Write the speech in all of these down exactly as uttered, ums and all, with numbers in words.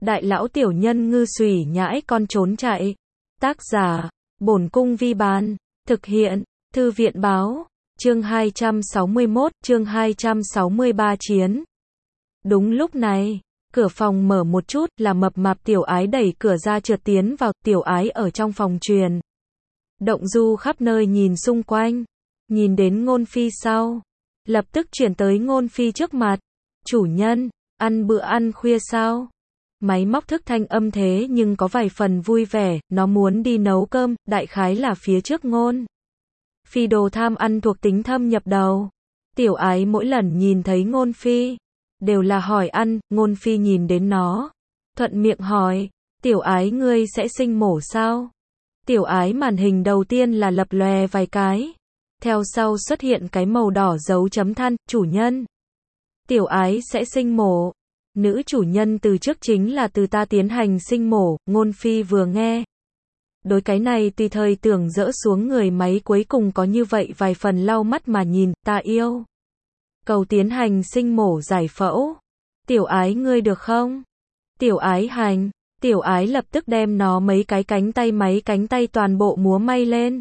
đại lão tiểu nhân ngư xùy nhãi con trốn chạy. Tác giả, Bổn Cung Vi Bán. Thực hiện, Thư viện báo. Chương hai trăm sáu mươi mốt, chương hai trăm sáu mươi ba chiến. Đúng lúc này, cửa phòng mở một chút, là mập mạp tiểu ái đẩy cửa ra trượt tiến vào, tiểu ái ở trong phòng truyền. Động du khắp nơi nhìn xung quanh, nhìn đến Ngôn Phi sau, lập tức chuyển tới Ngôn Phi trước mặt. Chủ nhân, ăn bữa ăn khuya sao? Máy móc thức thanh âm thế nhưng có vài phần vui vẻ, nó muốn đi nấu cơm, đại khái là phía trước Ngôn Phi đồ tham ăn thuộc tính thâm nhập đầu. Tiểu ái mỗi lần nhìn thấy Ngôn Phi, đều là hỏi ăn. Ngôn Phi nhìn đến nó, thuận miệng hỏi, tiểu ái ngươi sẽ sinh mổ sao? Tiểu ái màn hình đầu tiên là lập lòe vài cái, theo sau xuất hiện cái màu đỏ dấu chấm than, chủ nhân. Tiểu ái sẽ sinh mổ. Nữ chủ nhân từ trước chính là từ ta tiến hành sinh mổ. Ngôn Phi vừa nghe, đối cái này tùy thời tưởng dỡ xuống người máy cuối cùng có như vậy vài phần lau mắt mà nhìn. Ta yêu cầu tiến hành sinh mổ giải phẫu. Tiểu ái ngươi được không? Tiểu ái hành. Tiểu ái lập tức đem nó mấy cái cánh tay mấy cánh tay toàn bộ múa may lên,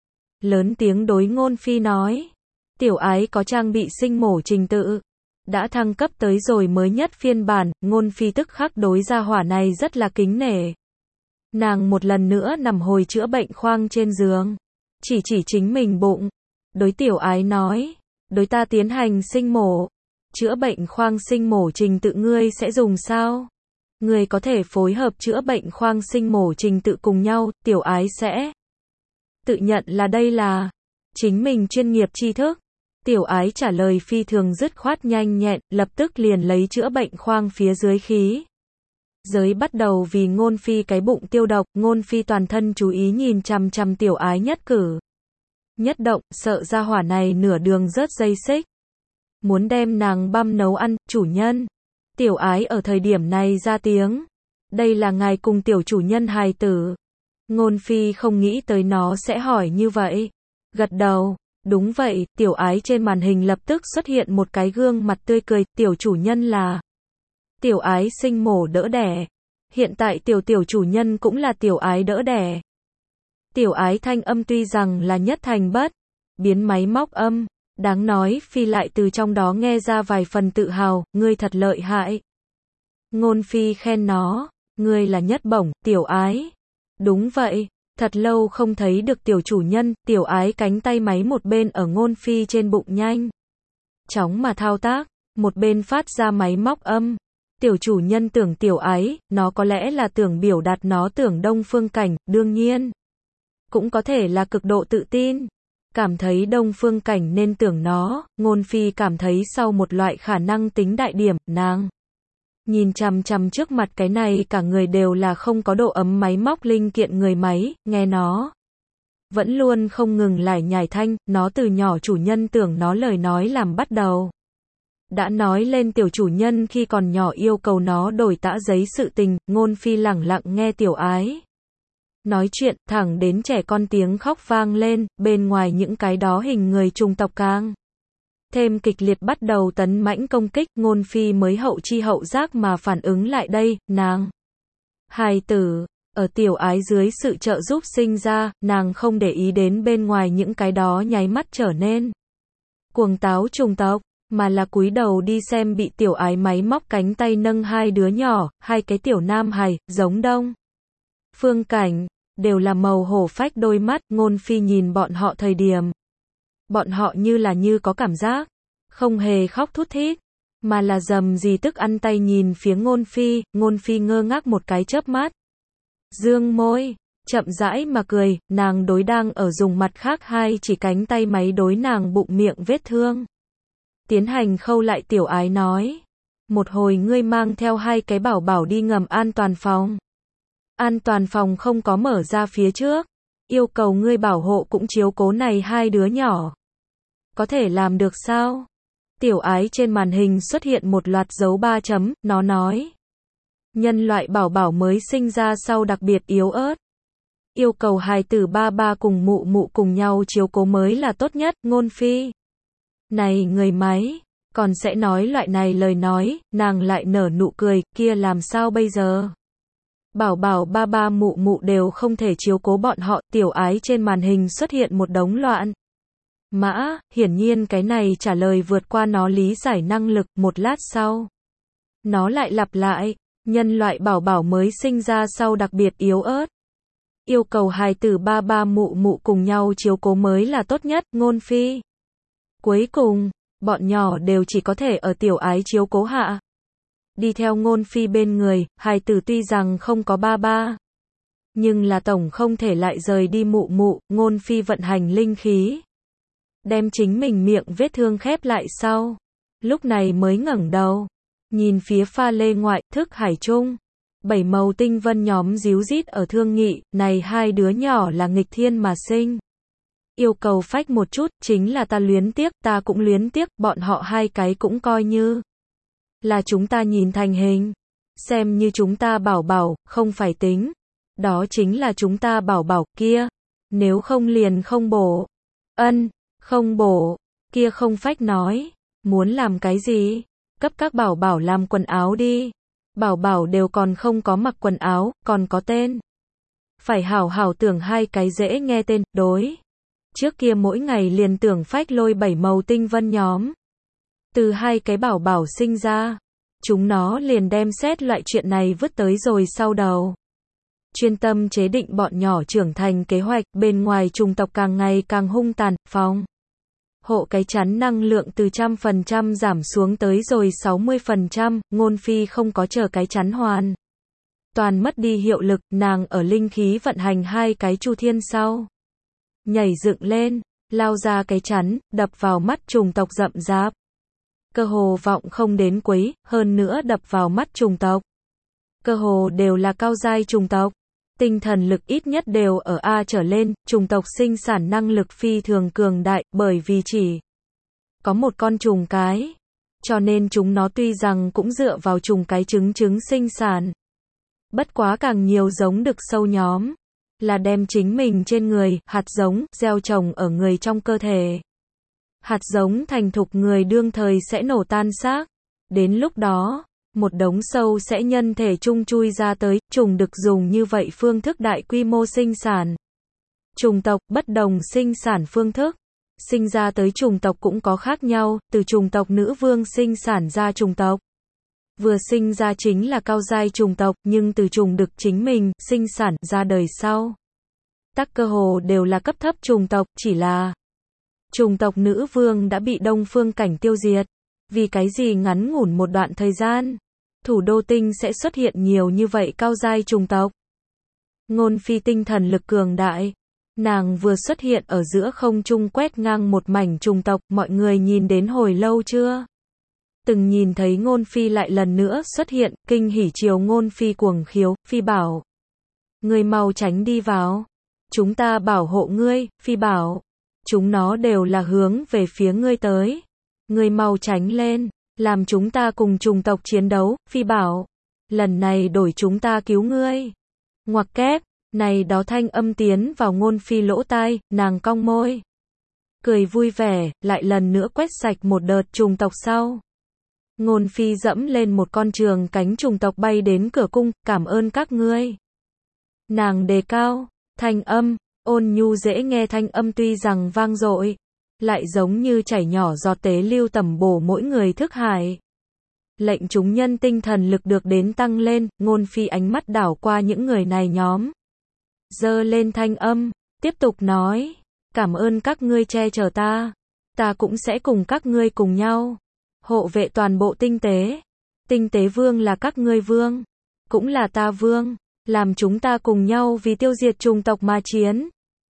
lớn tiếng đối Ngôn Phi nói. Tiểu ái có trang bị sinh mổ trình tự, đã thăng cấp tới rồi mới nhất phiên bản. Ngôn Phi tức khắc đối gia hỏa này rất là kính nể. Nàng một lần nữa nằm hồi chữa bệnh khoang trên giường, chỉ chỉ chính mình bụng, đối tiểu ái nói, đối ta tiến hành sinh mổ. Chữa bệnh khoang sinh mổ trình tự ngươi sẽ dùng sao? Ngươi có thể phối hợp chữa bệnh khoang sinh mổ trình tự cùng nhau. Tiểu ái sẽ tự nhận là đây là chính mình chuyên nghiệp tri thức. Tiểu ái trả lời phi thường dứt khoát nhanh nhẹn, lập tức liền lấy chữa bệnh khoang phía dưới khí giới bắt đầu vì Ngôn Phi cái bụng tiêu độc. Ngôn Phi toàn thân chú ý nhìn chằm chằm tiểu ái nhất cử nhất động, sợ gia hỏa này nửa đường rớt dây xích, muốn đem nàng băm nấu ăn. Chủ nhân. Tiểu ái ở thời điểm này ra tiếng, đây là ngài cùng tiểu chủ nhân hài tử. Ngôn Phi không nghĩ tới nó sẽ hỏi như vậy, gật đầu. Đúng vậy. Tiểu ái trên màn hình lập tức xuất hiện một cái gương mặt tươi cười. Tiểu chủ nhân là tiểu ái sinh mổ đỡ đẻ. Hiện tại tiểu tiểu chủ nhân cũng là tiểu ái đỡ đẻ. Tiểu ái thanh âm tuy rằng là nhất thành bất biến máy móc âm, đáng nói Phi lại từ trong đó nghe ra vài phần tự hào. Ngươi thật lợi hại. Ngôn Phi khen nó, ngươi là nhất bổng. Tiểu ái, đúng vậy, thật lâu không thấy được tiểu chủ nhân. Tiểu ái cánh tay máy một bên ở Ngôn Phi trên bụng nhanh chóng mà thao tác, một bên phát ra máy móc âm. Tiểu chủ nhân tưởng tiểu ái, nó có lẽ là tưởng biểu đạt nó tưởng Đông Phương Cảnh, đương nhiên cũng có thể là cực độ tự tin, cảm thấy Đông Phương Cảnh nên tưởng nó. Ngôn Phi cảm thấy sau một loại khả năng tính đại điểm, nàng nhìn chằm chằm trước mặt cái này cả người đều là không có độ ấm máy móc linh kiện người máy, nghe nó vẫn luôn không ngừng lải nhải thanh. Nó từ nhỏ chủ nhân tưởng nó lời nói làm bắt đầu, đã nói lên tiểu chủ nhân khi còn nhỏ yêu cầu nó đổi tã giấy sự tình. Ngôn Phi lẳng lặng nghe tiểu ái nói chuyện, thẳng đến trẻ con tiếng khóc vang lên, bên ngoài những cái đó hình người chủng tộc càng thêm kịch liệt bắt đầu tấn mãnh công kích. Ngôn Phi mới hậu chi hậu giác mà phản ứng lại đây, nàng hài tử ở tiểu ái dưới sự trợ giúp sinh ra. Nàng không để ý đến bên ngoài những cái đó nháy mắt trở nên cuồng táo chủng tộc, mà là cúi đầu đi xem bị tiểu ái máy móc cánh tay nâng hai đứa nhỏ, hai cái tiểu nam hài, giống Đông Phương Cảnh, đều là màu hổ phách đôi mắt. Ngôn Phi nhìn bọn họ thời điểm, bọn họ như là như có cảm giác, không hề khóc thút thít, mà là dầm gì tức ăn tay nhìn phía Ngôn Phi. Ngôn Phi ngơ ngác một cái chớp mắt, dương môi, chậm rãi mà cười. Nàng đối đang ở dùng mặt khác hai chỉ cánh tay máy đối nàng bụng miệng vết thương tiến hành khâu lại. Tiểu ái nói, một hồi ngươi mang theo hai cái bảo bảo đi ngầm an toàn phòng. An toàn phòng không có mở ra phía trước, yêu cầu ngươi bảo hộ cũng chiếu cố này hai đứa nhỏ. Có thể làm được sao? Tiểu ái trên màn hình xuất hiện một loạt dấu ba chấm, nó nói, nhân loại bảo bảo mới sinh ra sau đặc biệt yếu ớt, yêu cầu hài tử ba ba cùng mụ mụ cùng nhau chiếu cố mới là tốt nhất. Ngôn Phi này người máy còn sẽ nói loại này lời nói, nàng lại nở nụ cười, kia làm sao bây giờ? Bảo bảo ba ba mụ mụ đều không thể chiếu cố bọn họ, tiểu ái trên màn hình xuất hiện một đống loạn mã, hiển nhiên cái này trả lời vượt qua nó lý giải năng lực, một lát sau. Nó lại lặp lại, nhân loại bảo bảo mới sinh ra sau đặc biệt yếu ớt. Yêu cầu hài tử ba ba mụ mụ cùng nhau chiếu cố mới là tốt nhất, ngôn phi. Cuối cùng, bọn nhỏ đều chỉ có thể ở tiểu ái chiếu cố hạ. Đi theo ngôn phi bên người, hài tử tuy rằng không có ba ba. Nhưng là tổng không thể lại rời đi mụ mụ, ngôn phi vận hành linh khí. Đem chính mình miệng vết thương khép lại sau. Lúc này mới ngẩng đầu. Nhìn phía pha lê ngoại, thức hải trung. Bảy màu tinh vân nhóm díu dít ở thương nghị, này hai đứa nhỏ là nghịch thiên mà sinh. Yêu cầu phách một chút, chính là ta luyến tiếc, ta cũng luyến tiếc, bọn họ hai cái cũng coi như là chúng ta nhìn thành hình. Xem như chúng ta bảo bảo, không phải tính. Đó chính là chúng ta bảo bảo kia. Nếu không liền không bổ. Ân, không bổ. Kia không phách nói. Muốn làm cái gì? Cấp các bảo bảo làm quần áo đi. Bảo bảo đều còn không có mặc quần áo, còn có tên. Phải hảo hảo tưởng hai cái dễ nghe tên, đối. Trước kia mỗi ngày liền tưởng phách lôi bảy màu tinh vân nhóm. Từ hai cái bảo bảo sinh ra, chúng nó liền đem xét loại chuyện này vứt tới rồi sau đầu. Chuyên tâm chế định bọn nhỏ trưởng thành kế hoạch, bên ngoài chủng tộc càng ngày càng hung tàn, phòng hộ cái chắn năng lượng từ trăm phần trăm giảm xuống tới rồi sáu mươi phần trăm, ngôn phi không có chờ cái chắn hoàn toàn mất đi hiệu lực, nàng ở linh khí vận hành hai cái chu thiên sau. Nhảy dựng lên, lao ra cái chắn, đập vào mắt chủng tộc rậm rạp. Cơ hồ vọng không đến quấy, hơn nữa đập vào mắt chủng tộc. Cơ hồ đều là cao giai chủng tộc. Tinh thần lực ít nhất đều ở A trở lên, chủng tộc sinh sản năng lực phi thường cường đại, bởi vì chỉ có một con trùng cái. Cho nên chúng nó tuy rằng cũng dựa vào trùng cái trứng trứng sinh sản. Bất quá càng nhiều giống đực sâu nhóm. Là đem chính mình trên người, hạt giống, gieo trồng ở người trong cơ thể. Hạt giống thành thục người đương thời sẽ nổ tan xác. Đến lúc đó, một đống sâu sẽ nhân thể chung chui ra tới, trùng đực dùng như vậy phương thức đại quy mô sinh sản. Chủng tộc, bất đồng sinh sản phương thức. Sinh ra tới chủng tộc cũng có khác nhau, từ chủng tộc nữ vương sinh sản ra chủng tộc. Vừa sinh ra chính là cao giai chủng tộc, nhưng từ chủng đực chính mình, sinh sản ra đời sau. Tắc cơ hồ đều là cấp thấp chủng tộc, chỉ là chủng tộc nữ vương đã bị Đông Phương Cảnh tiêu diệt. Vì cái gì ngắn ngủn một đoạn thời gian, thủ đô tinh sẽ xuất hiện nhiều như vậy cao giai chủng tộc. Ngôn phi tinh thần lực cường đại. Nàng vừa xuất hiện ở giữa không trung quét ngang một mảnh chủng tộc, mọi người nhìn đến hồi lâu chưa? Từng nhìn thấy ngôn phi lại lần nữa xuất hiện, kinh hỉ chiều ngôn phi cuồng khiếu, phi bảo. Ngươi mau tránh đi vào. Chúng ta bảo hộ ngươi, phi bảo. Chúng nó đều là hướng về phía ngươi tới. Ngươi mau tránh lên, làm chúng ta cùng chủng tộc chiến đấu, phi bảo. Lần này đổi chúng ta cứu ngươi. Ngoặc kép, này đó thanh âm tiến vào ngôn phi lỗ tai, nàng cong môi. Cười vui vẻ, lại lần nữa quét sạch một đợt chủng tộc sau. Ngôn phi dẫm lên một con trường cánh chủng tộc bay đến cửa cung, cảm ơn các ngươi. Nàng đề cao, thanh âm, ôn nhu dễ nghe thanh âm tuy rằng vang dội, lại giống như chảy nhỏ giọt tế lưu tẩm bổ mỗi người thức hải. Lệnh chúng nhân tinh thần lực được đến tăng lên, ngôn phi ánh mắt đảo qua những người này nhóm. Giơ lên thanh âm, tiếp tục nói, cảm ơn các ngươi che chở ta. Ta cũng sẽ cùng các ngươi cùng nhau hộ vệ toàn bộ tinh tế. Tinh tế vương là các ngươi vương, cũng là ta vương, làm chúng ta cùng nhau vì tiêu diệt chủng tộc mà chiến.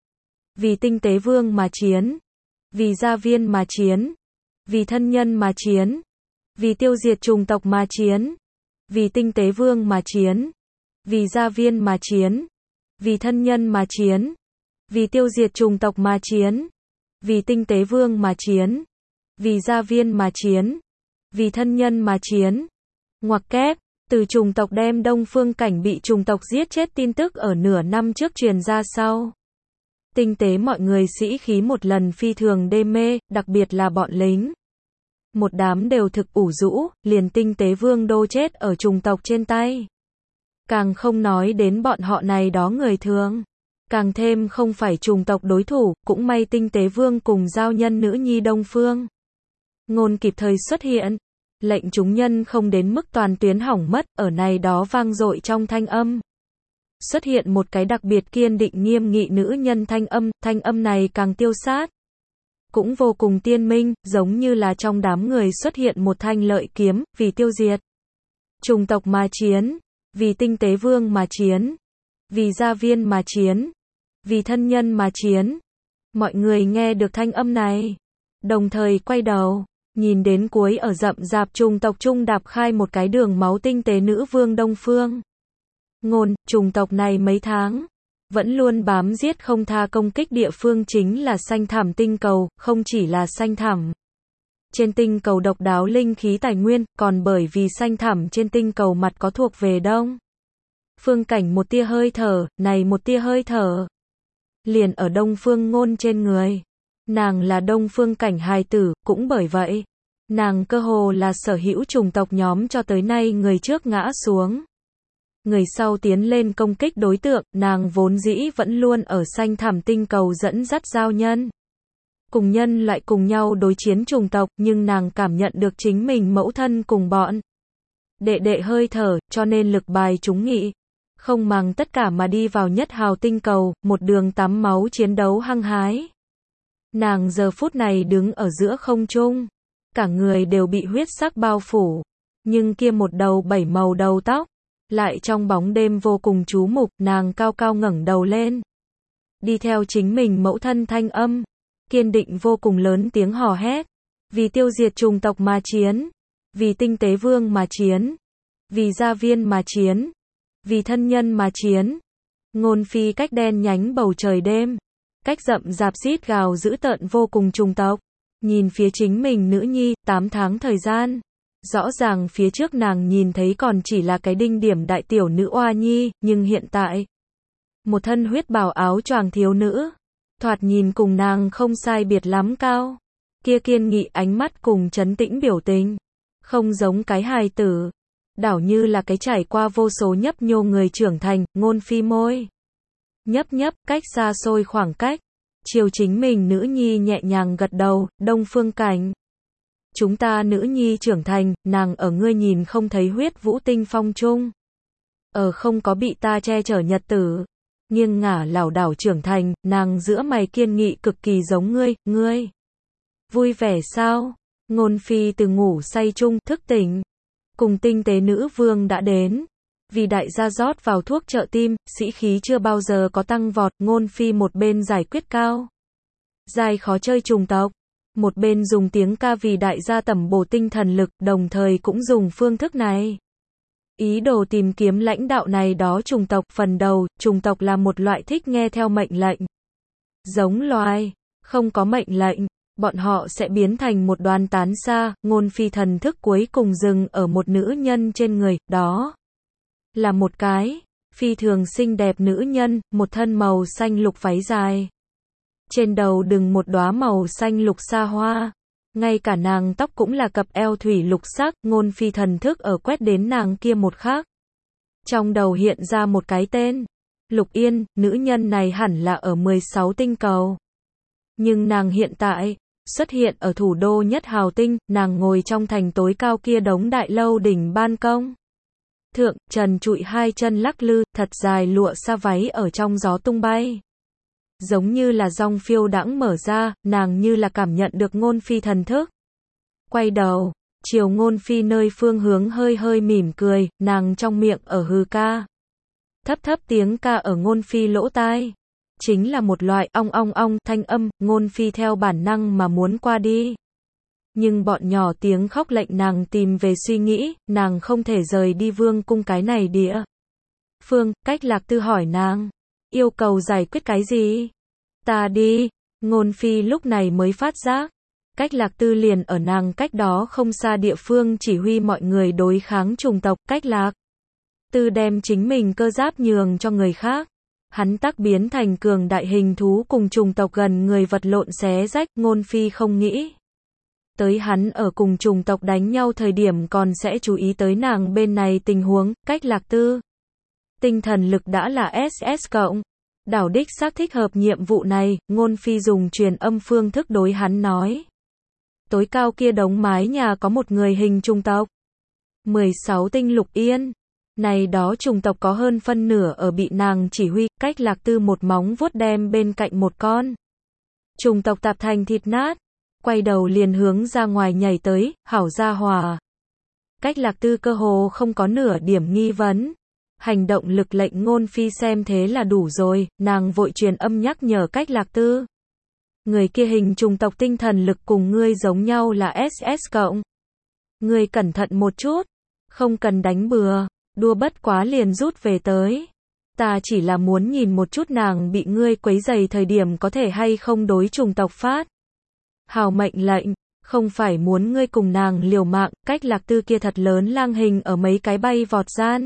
Vì tinh tế vương mà chiến. Vì gia viên mà chiến. Vì thân nhân mà chiến. Vì tiêu diệt chủng tộc mà chiến. Vì tinh tế vương mà chiến. Vì gia viên mà chiến. Vì thân nhân mà chiến. Vì tiêu diệt chủng tộc mà chiến. Vì tinh tế vương mà chiến. Vì gia viên mà chiến. Vì thân nhân mà chiến. Ngoặc kép, từ chủng tộc đem Đông Phương Cảnh bị chủng tộc giết chết tin tức ở nửa năm trước truyền ra sau. Tinh tế mọi người sĩ khí một lần phi thường đê mê, đặc biệt là bọn lính. Một đám đều thực ủ rũ, liền tinh tế vương đô chết ở trùng tộc trên tay. Càng không nói đến bọn họ này đó người thường. Càng thêm không phải trùng tộc đối thủ, cũng may tinh tế vương cùng giao nhân nữ nhi Đông Phương Ngôn kịp thời xuất hiện, lệnh chúng nhân không đến mức toàn tuyến hỏng mất, ở này đó vang dội trong thanh âm. Xuất hiện một cái đặc biệt kiên định nghiêm nghị nữ nhân thanh âm, thanh âm này càng tiêu sát. Cũng vô cùng tiên minh, giống như là trong đám người xuất hiện một thanh lợi kiếm, vì tiêu diệt trùng tộc mà chiến, vì tinh tế vương mà chiến, vì gia viên mà chiến, vì thân nhân mà chiến. Mọi người nghe được thanh âm này, đồng thời quay đầu, nhìn đến cuối ở rậm rạp trùng tộc trung đạp khai một cái đường máu tinh tế nữ vương Đông Phương Ngôn. Trùng tộc này mấy tháng vẫn luôn bám giết không tha công kích địa phương chính là xanh thẳm tinh cầu, không chỉ là xanh thẳm trên tinh cầu độc đáo linh khí tài nguyên, còn bởi vì xanh thẳm trên tinh cầu mặt có thuộc về Đông Phương Cảnh một tia hơi thở, này một tia hơi thở liền ở Đông Phương Ngôn trên người. Nàng là Đông Phương Cảnh hài tử, cũng bởi vậy, nàng cơ hồ là sở hữu chủng tộc nhóm cho tới nay người trước ngã xuống. Người sau tiến lên công kích đối tượng, nàng vốn dĩ vẫn luôn ở xanh thẳm tinh cầu dẫn dắt giao nhân. Cùng nhân loại cùng nhau đối chiến chủng tộc, nhưng nàng cảm nhận được chính mình mẫu thân cùng bọn đệ đệ hơi thở, cho nên lực bài chúng nghị. Không màng tất cả mà đi vào nhất hào tinh cầu, một đường tắm máu chiến đấu hăng hái. Nàng giờ phút này đứng ở giữa không trung, cả người đều bị huyết sắc bao phủ, nhưng kia một đầu bảy màu đầu tóc, lại trong bóng đêm vô cùng chú mục, nàng cao cao ngẩng đầu lên. Đi theo chính mình mẫu thân thanh âm, kiên định vô cùng lớn tiếng hò hét, vì tiêu diệt trùng tộc mà chiến, vì tinh tế vương mà chiến, vì gia viên mà chiến, vì thân nhân mà chiến. Ngôn phi cách đen nhánh bầu trời đêm, cách rậm rạp rít gào dữ tợn vô cùng trùng tộc, nhìn phía chính mình nữ nhi, tám tháng thời gian. Rõ ràng phía trước nàng nhìn thấy còn chỉ là cái đinh điểm đại tiểu nữ oa nhi, nhưng hiện tại, một thân huyết bào áo choàng thiếu nữ, thoạt nhìn cùng nàng không sai biệt lắm cao. Kia kiên nghị ánh mắt cùng trấn tĩnh biểu tình, không giống cái hài tử, đảo như là cái trải qua vô số nhấp nhô người trưởng thành. Ngôn phi môi nhấp nhấp, cách xa xôi khoảng cách, chiều chính mình nữ nhi nhẹ nhàng gật đầu. Đông Phương Cảnh, chúng ta nữ nhi trưởng thành, nàng ở ngươi nhìn không thấy huyết vũ tinh phong trung, ở không có bị ta che chở nhật tử, nghiêng ngả lảo đảo trưởng thành. Nàng giữa mày kiên nghị cực kỳ giống ngươi. Ngươi vui vẻ sao? Ngôn phi từ ngủ say chung thức tỉnh, cùng tinh tế nữ vương đã đến, vì đại gia rót vào thuốc trợ tim, sĩ khí chưa bao giờ có tăng vọt. Ngôn phi một bên giải quyết cao dài khó chơi trùng tộc, một bên dùng tiếng ca vì đại gia tẩm bổ tinh thần lực, đồng thời cũng dùng phương thức này ý đồ tìm kiếm lãnh đạo này đó trùng tộc. Phần đầu, trùng tộc là một loại thích nghe theo mệnh lệnh giống loài, không có mệnh lệnh, bọn họ sẽ biến thành một đoàn tán xa. Ngôn phi thần thức cuối cùng dừng ở một nữ nhân trên người, đó là một cái phi thường xinh đẹp nữ nhân, một thân màu xanh lục váy dài, trên đầu đừng một đóa màu xanh lục sa hoa, ngay cả nàng tóc cũng là cặp eo thủy lục sắc. Ngôn phi thần thức ở quét đến nàng kia một khắc, trong đầu hiện ra một cái tên, Lục Yên. Nữ nhân này hẳn là ở mười sáu tinh cầu, nhưng nàng hiện tại xuất hiện ở thủ đô nhất hào tinh. Nàng ngồi trong thành tối cao kia đống đại lâu đỉnh ban công thượng, trần trụi hai chân lắc lư, thật dài lụa sa váy ở trong gió tung bay, giống như là dong phiêu đãng mở ra. Nàng như là cảm nhận được Ngôn phi thần thức, quay đầu chiều Ngôn phi nơi phương hướng hơi hơi mỉm cười. Nàng trong miệng ở hừ ca, thấp thấp tiếng ca ở Ngôn phi lỗ tai, chính là một loại ong ong ong thanh âm. Ngôn phi theo bản năng mà muốn qua đi, nhưng bọn nhỏ tiếng khóc lệnh nàng tìm về suy nghĩ. Nàng không thể rời đi vương cung cái này địa phương. Cách Lạc Tư hỏi nàng, yêu cầu giải quyết cái gì? Ta đi. Ngôn phi lúc này mới phát giác, Cách Lạc Tư liền ở nàng cách đó không xa địa phương chỉ huy mọi người đối kháng trùng tộc. Cách Lạc Tư đem chính mình cơ giáp nhường cho người khác, hắn tác biến thành cường đại hình thú cùng trùng tộc gần người vật lộn xé rách. Ngôn phi không nghĩ tới hắn ở cùng chủng tộc đánh nhau thời điểm còn sẽ chú ý tới nàng bên này tình huống, cách Lạc Tư. Tinh thần lực đã là ét ét cộng. Đảo đích xác thích hợp nhiệm vụ này, Ngôn Phi dùng truyền âm phương thức đối hắn nói. Tối cao kia đống mái nhà có một người hình chủng tộc. mười sáu tinh Lục Yên. Này đó chủng tộc có hơn phân nửa ở bị nàng chỉ huy, cách Lạc Tư một móng vuốt đem bên cạnh một con. Chủng tộc tạp thành thịt nát. Quay đầu liền hướng ra ngoài nhảy tới, hảo gia hòa. Cách Lạc Tư cơ hồ không có nửa điểm nghi vấn. Hành động lực lệnh Ngôn Phi xem thế là đủ rồi, nàng vội truyền âm nhắc nhở cách Lạc Tư. Người kia hình chủng tộc tinh thần lực cùng ngươi giống nhau là ét ét cộng. Ngươi cẩn thận một chút, không cần đánh bừa, đua bất quá liền rút về tới. Ta chỉ là muốn nhìn một chút nàng bị ngươi quấy rầy thời điểm có thể hay không đối chủng tộc phát. Hào mệnh lệnh, không phải muốn ngươi cùng nàng liều mạng, cách Lạc Tư kia thật lớn lang hình ở mấy cái bay vọt gian.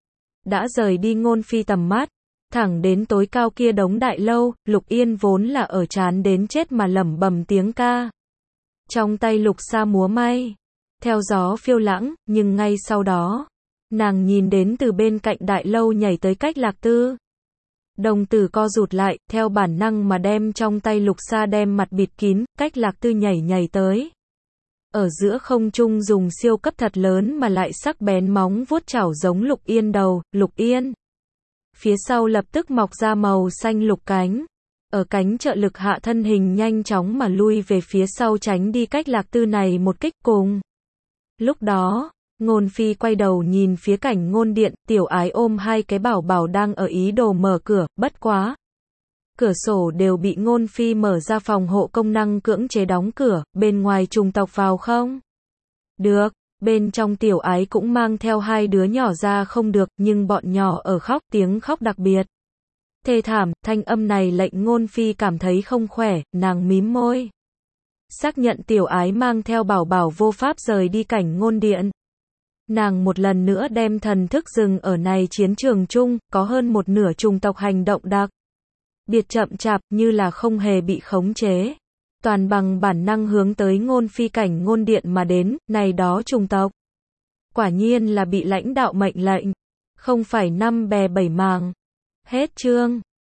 Đã rời đi Ngôn Phi tầm mắt, thẳng đến tối cao kia đống đại lâu, Lục Yên vốn là ở chán đến chết mà lẩm bẩm tiếng ca. Trong tay lục sa múa may, theo gió phiêu lãng, nhưng ngay sau đó, nàng nhìn đến từ bên cạnh đại lâu nhảy tới cách Lạc Tư. Đồng tử co rụt lại, theo bản năng mà đem trong tay lục sa đem mặt bịt kín, cách Lạc Tư nhảy nhảy tới. Ở giữa không trung dùng siêu cấp thật lớn mà lại sắc bén móng vuốt chảo giống Lục Yên đầu, Lục Yên. Phía sau lập tức mọc ra màu xanh lục cánh. Ở cánh trợ lực hạ thân hình nhanh chóng mà lui về phía sau tránh đi cách Lạc Tư này một kích cùng. Lúc đó, Ngôn Phi quay đầu nhìn phía cảnh ngôn điện, Tiểu Ái ôm hai cái bảo bảo đang ở ý đồ mở cửa, bất quá. Cửa sổ đều bị Ngôn Phi mở ra phòng hộ công năng cưỡng chế đóng cửa, bên ngoài chủng tộc vào không? Được, bên trong Tiểu Ái cũng mang theo hai đứa nhỏ ra không được, nhưng bọn nhỏ ở khóc, tiếng khóc đặc biệt. Thê thảm, thanh âm này lệnh Ngôn Phi cảm thấy không khỏe, nàng mím môi. Xác nhận Tiểu Ái mang theo bảo bảo vô pháp rời đi cảnh ngôn điện. Nàng một lần nữa đem thần thức dừng ở này chiến trường chung, có hơn một nửa chủng tộc hành động đặc biệt chậm chạp, như là không hề bị khống chế. Toàn bằng bản năng hướng tới Ngôn Phi cảnh ngôn điện mà đến, này đó chủng tộc. Quả nhiên là bị lãnh đạo mệnh lệnh, không phải năm bè bảy mảng. Hết chương.